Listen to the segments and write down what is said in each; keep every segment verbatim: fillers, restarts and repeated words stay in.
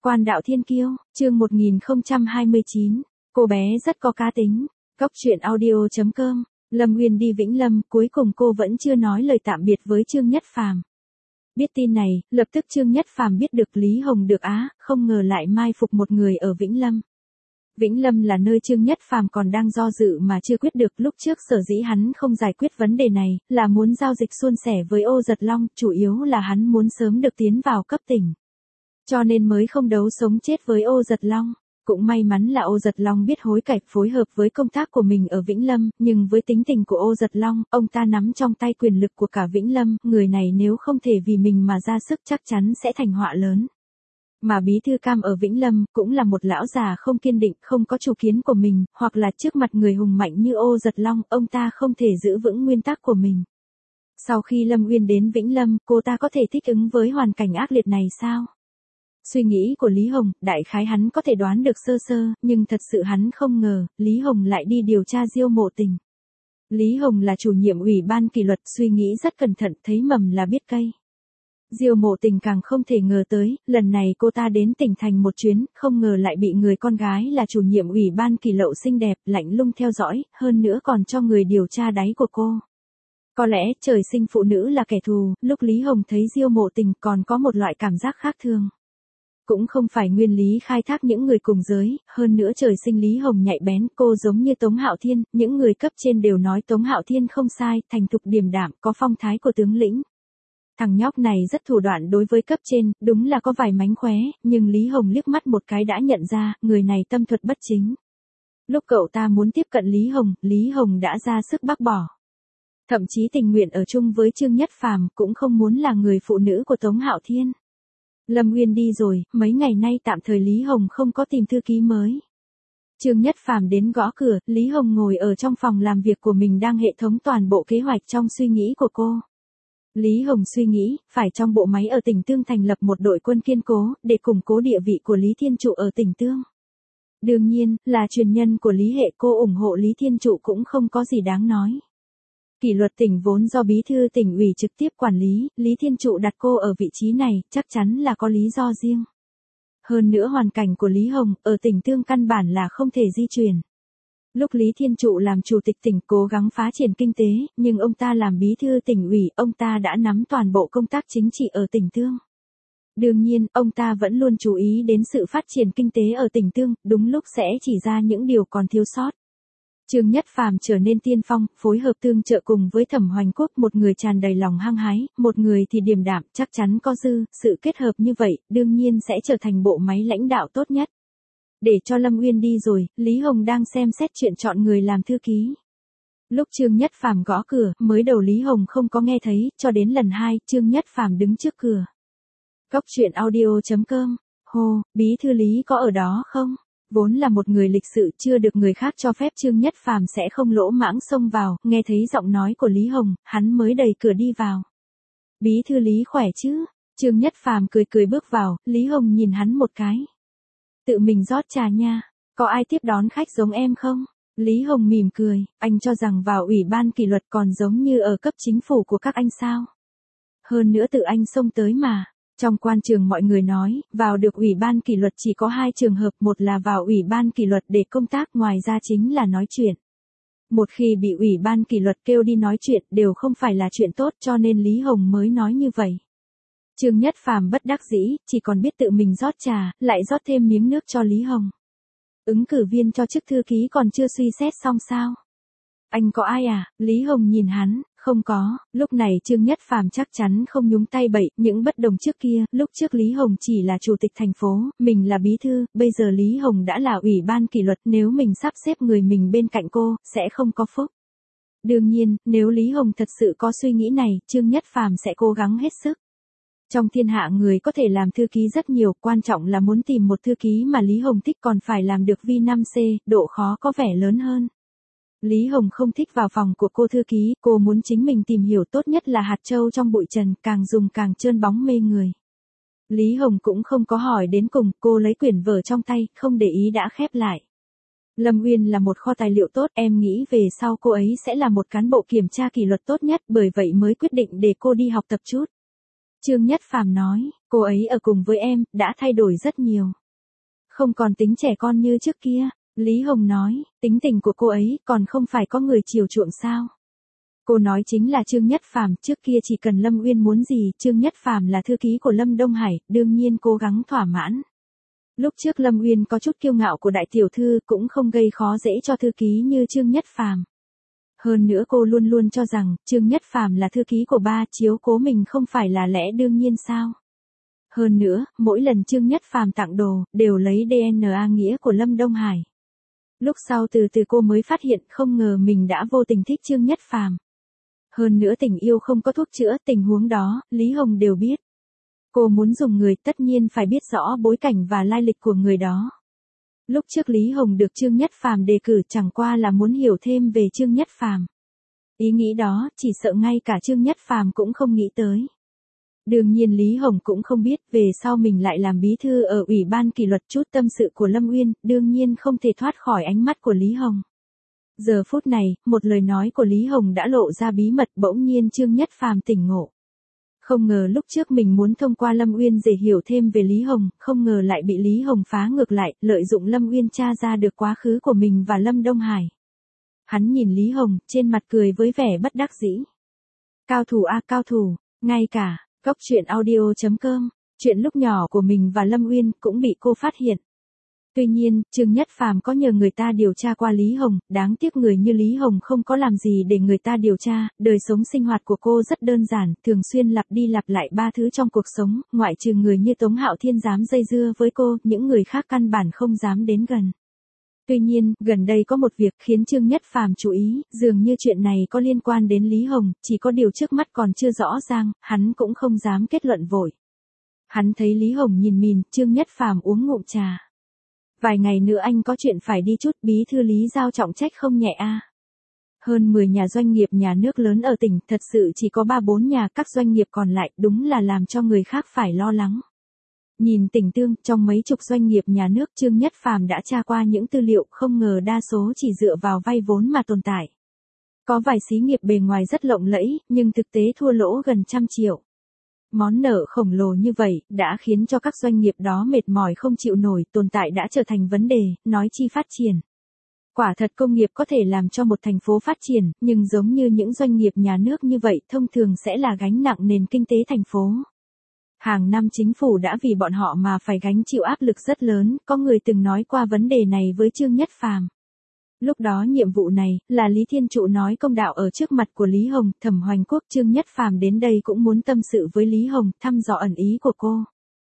Quan đạo thiên kiêu, chương một nghìn không trăm hai mươi chín, cô bé rất có cá tính. Cốc truyện audio chấm com, Lâm Uyên đi Vĩnh Lâm, cuối cùng cô vẫn chưa nói lời tạm biệt với Trương Nhất Phàm. Biết tin này, lập tức Trương Nhất Phàm biết được Lý Hồng được á, không ngờ lại mai phục một người ở Vĩnh Lâm. Vĩnh Lâm là nơi Trương Nhất Phàm còn đang do dự mà chưa quyết được. Lúc trước sở dĩ hắn không giải quyết vấn đề này, là muốn giao dịch suôn sẻ với Ô Giật Long, chủ yếu là hắn muốn sớm được tiến vào cấp tỉnh. Cho nên mới không đấu sống chết với Ô Giật Long. Cũng may mắn là Ô Giật Long biết hối cải phối hợp với công tác của mình ở Vĩnh Lâm, nhưng với tính tình của Ô Giật Long, ông ta nắm trong tay quyền lực của cả Vĩnh Lâm, người này nếu không thể vì mình mà ra sức chắc chắn sẽ thành họa lớn. Mà bí thư Cam ở Vĩnh Lâm cũng là một lão già không kiên định, không có chủ kiến của mình, hoặc là trước mặt người hùng mạnh như Ô Giật Long, ông ta không thể giữ vững nguyên tắc của mình. Sau khi Lâm Uyên đến Vĩnh Lâm, cô ta có thể thích ứng với hoàn cảnh ác liệt này sao? Suy nghĩ của Lý Hồng, đại khái hắn có thể đoán được sơ sơ, nhưng thật sự hắn không ngờ, Lý Hồng lại đi điều tra Diêu Mộ Tình. Lý Hồng là chủ nhiệm ủy ban kỷ luật, suy nghĩ rất cẩn thận, thấy mầm là biết cây. Diêu Mộ Tình càng không thể ngờ tới, lần này cô ta đến tỉnh thành một chuyến, không ngờ lại bị người con gái là chủ nhiệm ủy ban kỷ lậu xinh đẹp, lạnh lùng theo dõi, hơn nữa còn cho người điều tra đáy của cô. Có lẽ trời sinh phụ nữ là kẻ thù, lúc Lý Hồng thấy Diêu Mộ Tình còn có một loại cảm giác khác thường. Cũng không phải nguyên lý khai thác những người cùng giới, hơn nữa trời sinh Lý Hồng nhạy bén, cô giống như Tống Hạo Thiên, những người cấp trên đều nói Tống Hạo Thiên không sai, thành thục điềm đạm, có phong thái của tướng lĩnh. Thằng nhóc này rất thủ đoạn đối với cấp trên, đúng là có vài mánh khóe, nhưng Lý Hồng liếc mắt một cái đã nhận ra, người này tâm thuật bất chính. Lúc cậu ta muốn tiếp cận Lý Hồng, Lý Hồng đã ra sức bác bỏ. Thậm chí tình nguyện ở chung với Trương Nhất Phàm, cũng không muốn là người phụ nữ của Tống Hạo Thiên. Lâm Uyên đi rồi, mấy ngày nay tạm thời Lý Hồng không có tìm thư ký mới. Trương Nhất Phàm đến gõ cửa, Lý Hồng ngồi ở trong phòng làm việc của mình đang hệ thống toàn bộ kế hoạch trong suy nghĩ của cô. Lý Hồng suy nghĩ, phải trong bộ máy ở tỉnh Tương thành lập một đội quân kiên cố, để củng cố địa vị của Lý Thiên Trụ ở tỉnh Tương. Đương nhiên, là truyền nhân của Lý Hệ, cô ủng hộ Lý Thiên Trụ cũng không có gì đáng nói. Kỷ luật tỉnh vốn do bí thư tỉnh ủy trực tiếp quản lý, Lý Thiên Trụ đặt cô ở vị trí này, chắc chắn là có lý do riêng. Hơn nữa hoàn cảnh của Lý Hồng, ở tỉnh Tương căn bản là không thể di chuyển. Lúc Lý Thiên Trụ làm chủ tịch tỉnh cố gắng phát triển kinh tế, nhưng ông ta làm bí thư tỉnh ủy, ông ta đã nắm toàn bộ công tác chính trị ở tỉnh Tương. Đương nhiên, ông ta vẫn luôn chú ý đến sự phát triển kinh tế ở tỉnh Tương, đúng lúc sẽ chỉ ra những điều còn thiếu sót. Trương Nhất Phàm trở nên tiên phong, phối hợp tương trợ cùng với Thẩm Hoành Quốc, một người tràn đầy lòng hăng hái, một người thì điềm đạm, chắc chắn có dư, sự kết hợp như vậy, đương nhiên sẽ trở thành bộ máy lãnh đạo tốt nhất. Để cho Lâm Uyên đi rồi, Lý Hồng đang xem xét chuyện chọn người làm thư ký. Lúc Trương Nhất Phàm gõ cửa, mới đầu Lý Hồng không có nghe thấy, cho đến lần hai, Trương Nhất Phàm đứng trước cửa. Cốc truyện audio chấm com, hô, bí thư Lý có ở đó không? Vốn là một người lịch sự, chưa được người khác cho phép Trương Nhất Phàm sẽ không lỗ mãng xông vào, nghe thấy giọng nói của Lý Hồng, hắn mới đẩy cửa đi vào. Bí thư Lý khỏe chứ? Trương Nhất Phàm cười cười bước vào, Lý Hồng nhìn hắn một cái. Tự mình rót trà nha, có ai tiếp đón khách giống em không? Lý Hồng mỉm cười, anh cho rằng vào ủy ban kỷ luật còn giống như ở cấp chính phủ của các anh sao? Hơn nữa tự anh xông tới mà. Trong quan trường mọi người nói, vào được ủy ban kỷ luật chỉ có hai trường hợp, một là vào ủy ban kỷ luật để công tác, ngoài ra chính là nói chuyện. Một khi bị ủy ban kỷ luật kêu đi nói chuyện đều không phải là chuyện tốt, cho nên Lý Hồng mới nói như vậy. Trương Nhất Phàm bất đắc dĩ, chỉ còn biết tự mình rót trà, lại rót thêm miếng nước cho Lý Hồng. Ứng cử viên cho chức thư ký còn chưa suy xét xong sao? Anh có ai à? Lý Hồng nhìn hắn. Không có, lúc này Trương Nhất Phàm chắc chắn không nhúng tay bậy, những bất đồng trước kia, lúc trước Lý Hồng chỉ là chủ tịch thành phố, mình là bí thư, bây giờ Lý Hồng đã là ủy ban kỷ luật, nếu mình sắp xếp người mình bên cạnh cô, sẽ không có phúc. Đương nhiên, nếu Lý Hồng thật sự có suy nghĩ này, Trương Nhất Phàm sẽ cố gắng hết sức. Trong thiên hạ người có thể làm thư ký rất nhiều, quan trọng là muốn tìm một thư ký mà Lý Hồng thích còn phải làm được vi năm C, độ khó có vẻ lớn hơn. Lý Hồng không thích vào phòng của cô thư ký, cô muốn chính mình tìm hiểu, tốt nhất là hạt châu trong bụi trần, càng dùng càng trơn bóng mê người. Lý Hồng cũng không có hỏi đến cùng, cô lấy quyển vở trong tay, không để ý đã khép lại. Lâm Uyên là một kho tài liệu tốt, em nghĩ về sau cô ấy sẽ là một cán bộ kiểm tra kỷ luật tốt nhất, bởi vậy mới quyết định để cô đi học tập chút. Trương Nhất Phàm nói, Cô ấy ở cùng với em, đã thay đổi rất nhiều. Không còn tính trẻ con như trước kia. Lý Hồng nói, tính tình của cô ấy còn không phải có người chiều chuộng sao. Cô nói chính là Trương Nhất Phàm, trước kia chỉ cần Lâm Uyên muốn gì, Trương Nhất Phàm là thư ký của Lâm Đông Hải, đương nhiên cố gắng thỏa mãn. Lúc trước Lâm Uyên có chút kiêu ngạo của đại tiểu thư cũng không gây khó dễ cho thư ký như Trương Nhất Phàm. Hơn nữa cô luôn luôn cho rằng, Trương Nhất Phàm là thư ký của ba, chiếu cố mình không phải là lẽ đương nhiên sao. Hơn nữa, mỗi lần Trương Nhất Phàm tặng đồ, đều lấy đê en a nghĩa của Lâm Đông Hải. Lúc sau từ từ cô mới phát hiện không ngờ mình đã vô tình thích Trương Nhất Phàm. Hơn nữa tình yêu không có thuốc chữa, tình huống đó, Lý Hồng đều biết. Cô muốn dùng người tất nhiên phải biết rõ bối cảnh và lai lịch của người đó. Lúc trước Lý Hồng được Trương Nhất Phàm đề cử chẳng qua là muốn hiểu thêm về Trương Nhất Phàm. Ý nghĩ đó, chỉ sợ ngay cả Trương Nhất Phàm cũng không nghĩ tới. Đương nhiên Lý Hồng cũng không biết về sau mình lại làm bí thư ở Ủy ban kỷ luật, chút tâm sự của Lâm Uyên, đương nhiên không thể thoát khỏi ánh mắt của Lý Hồng. Giờ phút này, một lời nói của Lý Hồng đã lộ ra bí mật, bỗng nhiên Trương Nhất Phàm tỉnh ngộ. Không ngờ lúc trước mình muốn thông qua Lâm Uyên để hiểu thêm về Lý Hồng, không ngờ lại bị Lý Hồng phá ngược lại, lợi dụng Lâm Uyên tra ra được quá khứ của mình và Lâm Đông Hải. Hắn nhìn Lý Hồng, trên mặt cười với vẻ bất đắc dĩ. Cao thủ a cao thủ, ngay cả, góc truyện audio chấm com, chuyện lúc nhỏ của mình và Lâm Uyên cũng bị cô phát hiện. Tuy nhiên, Trương Nhất Phàm có nhờ người ta điều tra qua Lý Hồng, đáng tiếc người như Lý Hồng không có làm gì để người ta điều tra, đời sống sinh hoạt của cô rất đơn giản, thường xuyên lặp đi lặp lại ba thứ trong cuộc sống, ngoại trừ người như Tống Hạo Thiên dám dây dưa với cô, những người khác căn bản không dám đến gần. Tuy nhiên, gần đây có một việc khiến Trương Nhất Phàm chú ý, dường như chuyện này có liên quan đến Lý Hồng, chỉ có điều trước mắt còn chưa rõ ràng, hắn cũng không dám kết luận vội. Hắn thấy Lý Hồng nhìn mình, Trương Nhất Phàm uống ngụm trà. Vài ngày nữa anh có chuyện phải đi chút, bí thư Lý giao trọng trách không nhẹ a. Hơn mười nhà doanh nghiệp nhà nước lớn ở tỉnh, thật sự chỉ có ba bốn nhà, các doanh nghiệp còn lại, đúng là làm cho người khác phải lo lắng. Nhìn Tỉnh Tương, trong mấy chục doanh nghiệp nhà nước, Trương Nhất Phàm đã tra qua những tư liệu, không ngờ đa số chỉ dựa vào vay vốn mà tồn tại. Có vài xí nghiệp bề ngoài rất lộng lẫy, nhưng thực tế thua lỗ gần trăm triệu. Món nợ khổng lồ như vậy, đã khiến cho các doanh nghiệp đó mệt mỏi không chịu nổi, tồn tại đã trở thành vấn đề, nói chi phát triển. Quả thật công nghiệp có thể làm cho một thành phố phát triển, nhưng giống như những doanh nghiệp nhà nước như vậy, thông thường sẽ là gánh nặng nền kinh tế thành phố. Hàng năm chính phủ đã vì bọn họ mà phải gánh chịu áp lực rất lớn, có người từng nói qua vấn đề này với Trương Nhất Phàm. Lúc đó nhiệm vụ này, là Lý Thiên Trụ nói công đạo ở trước mặt của Lý Hồng, Thẩm Hoành Quốc. Trương Nhất Phàm đến đây cũng muốn tâm sự với Lý Hồng, thăm dò ẩn ý của cô.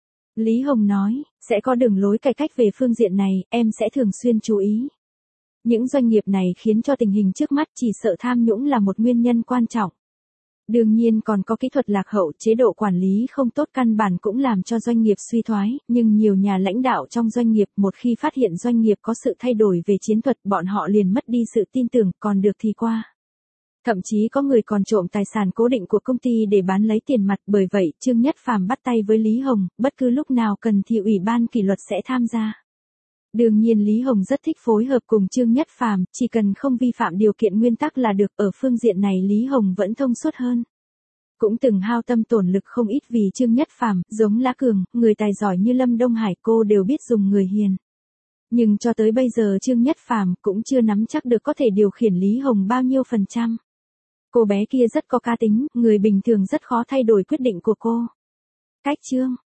Lý Hồng nói, sẽ có đường lối cải cách về phương diện này, em sẽ thường xuyên chú ý. Những doanh nghiệp này khiến cho tình hình trước mắt chỉ sợ tham nhũng là một nguyên nhân quan trọng. Đương nhiên còn có kỹ thuật lạc hậu, chế độ quản lý không tốt căn bản cũng làm cho doanh nghiệp suy thoái, nhưng nhiều nhà lãnh đạo trong doanh nghiệp một khi phát hiện doanh nghiệp có sự thay đổi về chiến thuật, bọn họ liền mất đi sự tin tưởng, còn được thì qua. Thậm chí có người còn trộm tài sản cố định của công ty để bán lấy tiền mặt, bởi vậy Trương Nhất Phàm bắt tay với Lý Hồng, bất cứ lúc nào cần thì Ủy ban kỷ luật sẽ tham gia. Đương nhiên Lý Hồng rất thích phối hợp cùng Trương Nhất Phàm, chỉ cần không vi phạm điều kiện nguyên tắc là được, ở phương diện này Lý Hồng vẫn thông suốt hơn. Cũng từng hao tâm tổn lực không ít vì Trương Nhất Phàm, giống Lã Cường, người tài giỏi như Lâm Đông Hải, cô đều biết dùng người hiền. Nhưng cho tới bây giờ Trương Nhất Phàm cũng chưa nắm chắc được có thể điều khiển Lý Hồng bao nhiêu phần trăm. Cô bé kia rất có cá tính, người bình thường rất khó thay đổi quyết định của cô. Cách chương